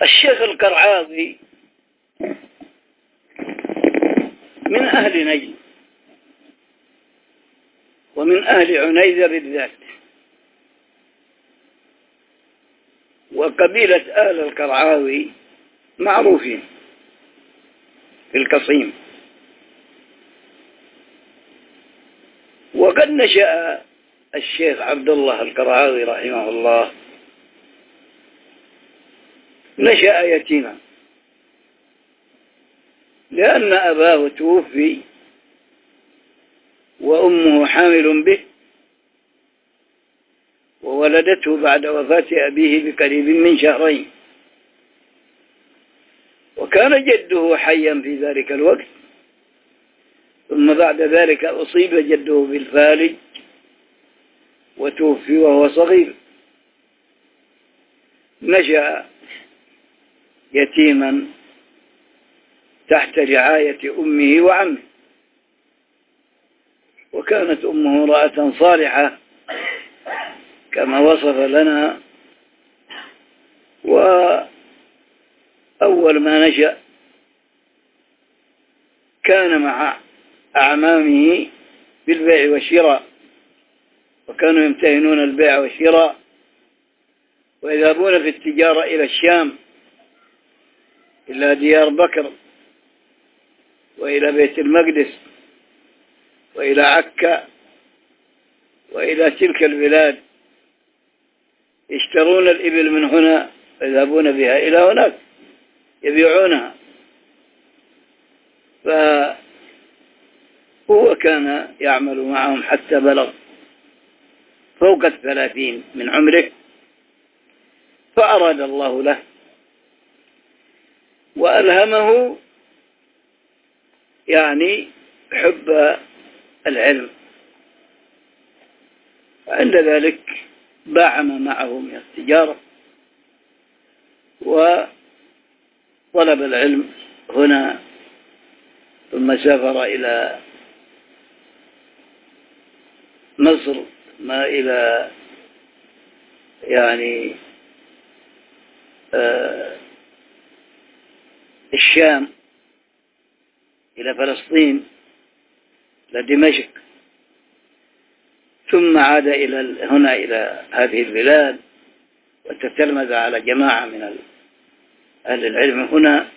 الشيخ القرعاوي من أهل نجد ومن أهل عنيزة بالذات، وقبيلة آل القرعاوي معروفين في القصيم. وقد نشأ الشيخ عبد الله القرعاوي رحمه الله نشأ يتيما، لأن أباه توفي وأمه حامل به، وولدته بعد وفاة أبيه بقريب من شهرين، وكان جده حيا في ذلك الوقت، ثم بعد ذلك أصيب جده بالفالج وتوفي وهو صغير. نشأ يتيما تحت رعاية أمه وعمه، وكانت أمه امرأة صالحة كما وصف لنا. وأول ما نشأ كان مع أعمامه بالبيع والشراء، وكانوا يمتهنون البيع والشراء ويذهبون في التجارة إلى الشام، إلى ديار بكر وإلى بيت المقدس وإلى عكا وإلى تلك البلاد، يشترون الإبل من هنا ويذهبون بها إلى هناك يبيعونها. فهو كان يعمل معهم حتى بلغ فوق 30 من عمره، فأراد الله له وألهمه يعني حب العلم. عند ذلك باعم معه من التجارة وطلب العلم هنا، ثم سافر إلى مصر، ما إلى يعني الشام، إلى فلسطين، إلى دمشق، ثم عاد هنا إلى هذه البلاد وتتلمذ على جماعة من أهل العلم هنا،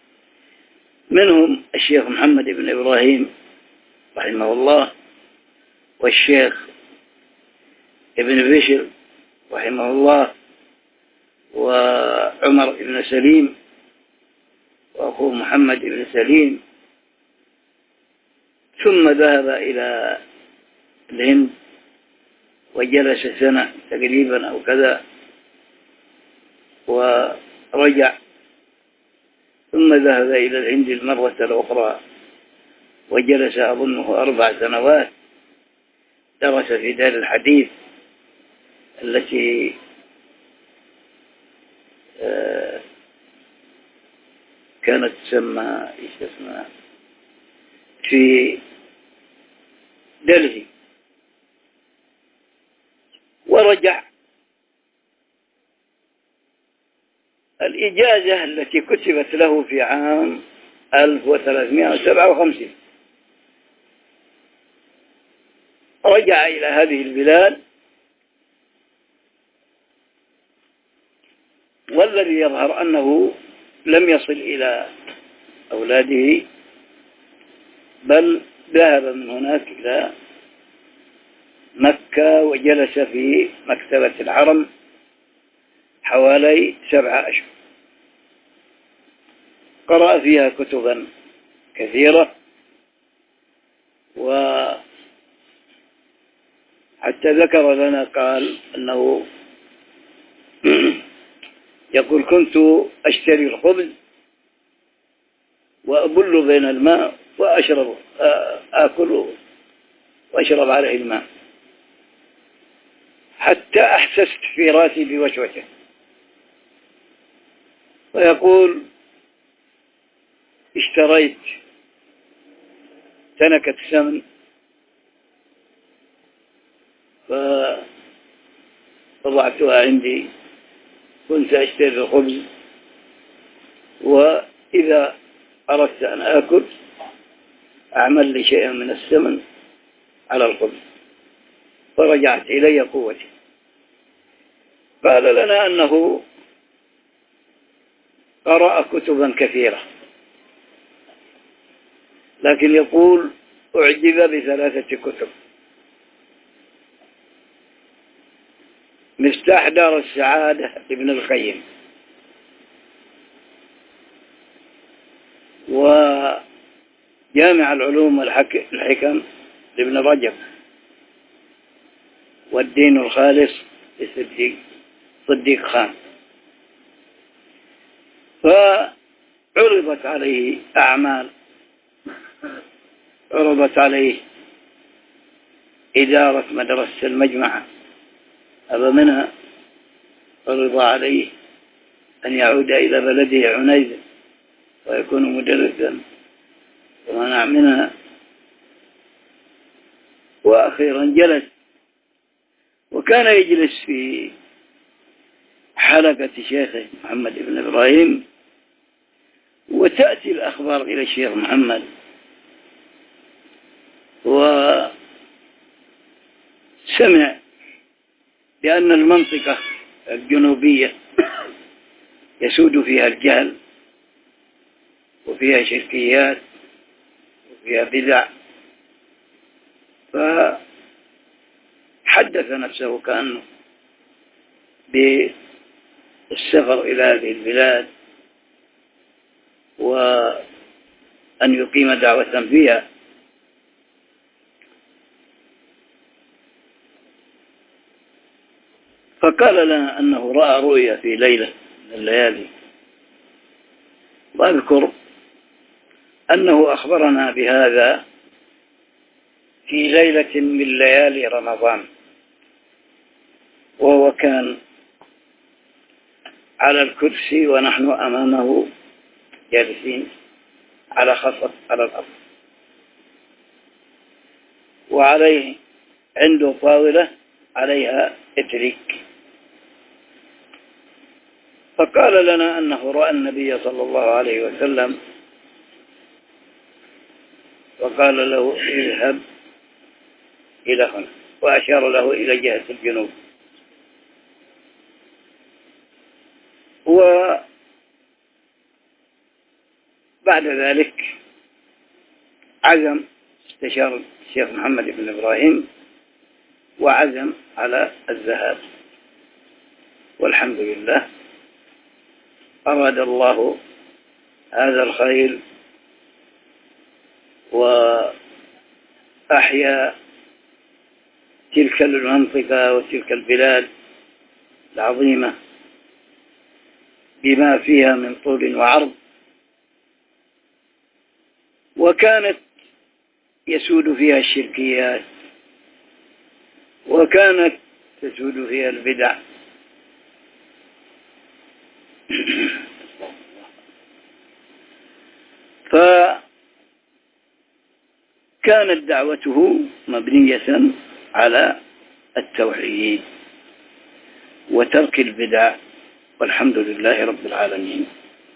منهم الشيخ محمد بن إبراهيم رحمه الله، والشيخ ابن بشر رحمه الله، وعمر بن سليم، وأخوه محمد بن سليم. ثم ذهب إلى الهند وجلس سنة تقريبا أو كذا ورجع، ثم ذهب إلى الهند المرة الأخرى وجلس أظنه 4 سنوات، درس في دار الحديث التي كانت تسمى في دلهي، ورجع. الإجازة التي كتبت له في عام 1357 رجع إلى هذه البلاد، والذي يظهر أنه لم يصل إلى أولاده، بل ذهب من هناك إلى مكة وجلس في مكتبة الحرم حوالي 7 أشهر، قرأ فيها كتبا كثيرة، وحتى ذكر لنا قال أنه يقول: كنت أشتري الخبز وأبل بين الماء وأشرب، آكل وأشرب عليه الماء، حتى أحسست في راسي بوشوشة. ويقول: اشتريت تنكة سمن فوضعتها عندي، كنت أشتري الخبز وإذا أردت أن آكل أعمل لي شيئا من السمن على الخبز. فرجعت إلي قوتي. قال لنا أنه قرأ كتبا كثيرة، لكن يقول أعجب بثلاثة كتب: مفتاح دار السعادة لابن القيم، وجامع العلوم والحكم لابن رجب، والدين الخالص لصديق خان. فعرضت عليه أعمال، عرضت عليه إدارة مدرسة المجمعة، أبى منها. عرض عليه أن يعود إلى بلده عنيزة ويكون مدرسا، ومنع منها. وأخيرا جلس، وكان يجلس في حلقة شيخه محمد بن إبراهيم، وتأتي الأخبار إلى الشيخ محمد، وسمع بأن المنطقة الجنوبية يسود فيها الجهل، وفيها شركيات، وفيها بدع. فحدث نفسه كأنه بالسفر إلى هذه البلاد، وأن يقيم دعوة فيها. فقال لنا أنه رأى رؤيا في ليلة من الليالي، وأذكر أنه أخبرنا بهذا في ليلة من ليالي رمضان، وهو كان على الكرسي ونحن أمامه جالسين على خصف على الأرض، وعليه عنده طاولة عليها إتريك. فقال لنا أنه رأى النبي صلى الله عليه وسلم، وقال له: اذهب إلى هنا، وأشار له إلى جهة الجنوب. وبعد ذلك عزم، استشار الشيخ محمد بن إبراهيم وعزم على الذهاب، والحمد لله أراد الله هذا الخير، وأحيا تلك المنطقة وتلك البلاد العظيمة بما فيها من طول وعرض. وكانت يسود فيها الشركيات، وكانت تسود فيها البدع. فكانت دعوته مبنية على التوحيد وترك البدع، والحمد لله رب العالمين.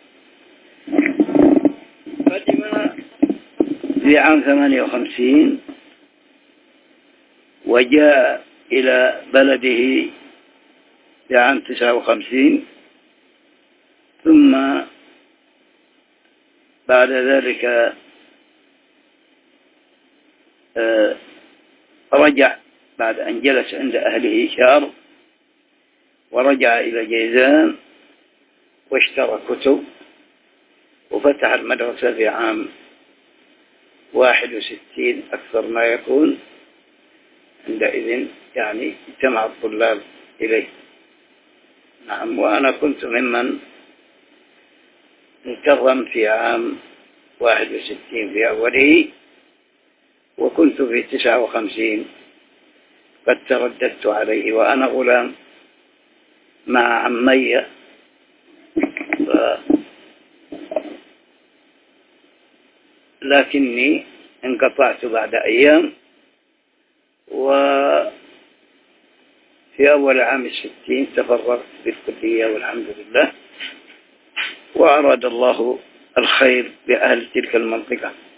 قدم في عام 58 وجاء إلى بلده في عام 59، ثم بعد ذلك رجع بعد أن جلس عند أهله شهر، ورجع إلى جيزان واشترى كتب، وفتح المدرسة في عام 61 أكثر ما يكون. عندئذ يعني اجتمع الطلاب إليه. نعم، وأنا كنت ممن انتظم في عام 61 في أوله، وكنت في 59 قد ترددت عليه وأنا غلام مع عمي. لكني انقطعت بعد أيام، وفي أول عام 60 تفرغت بالكلية والحمد لله. وأراد الله الخير بأهل تلك المنطقة.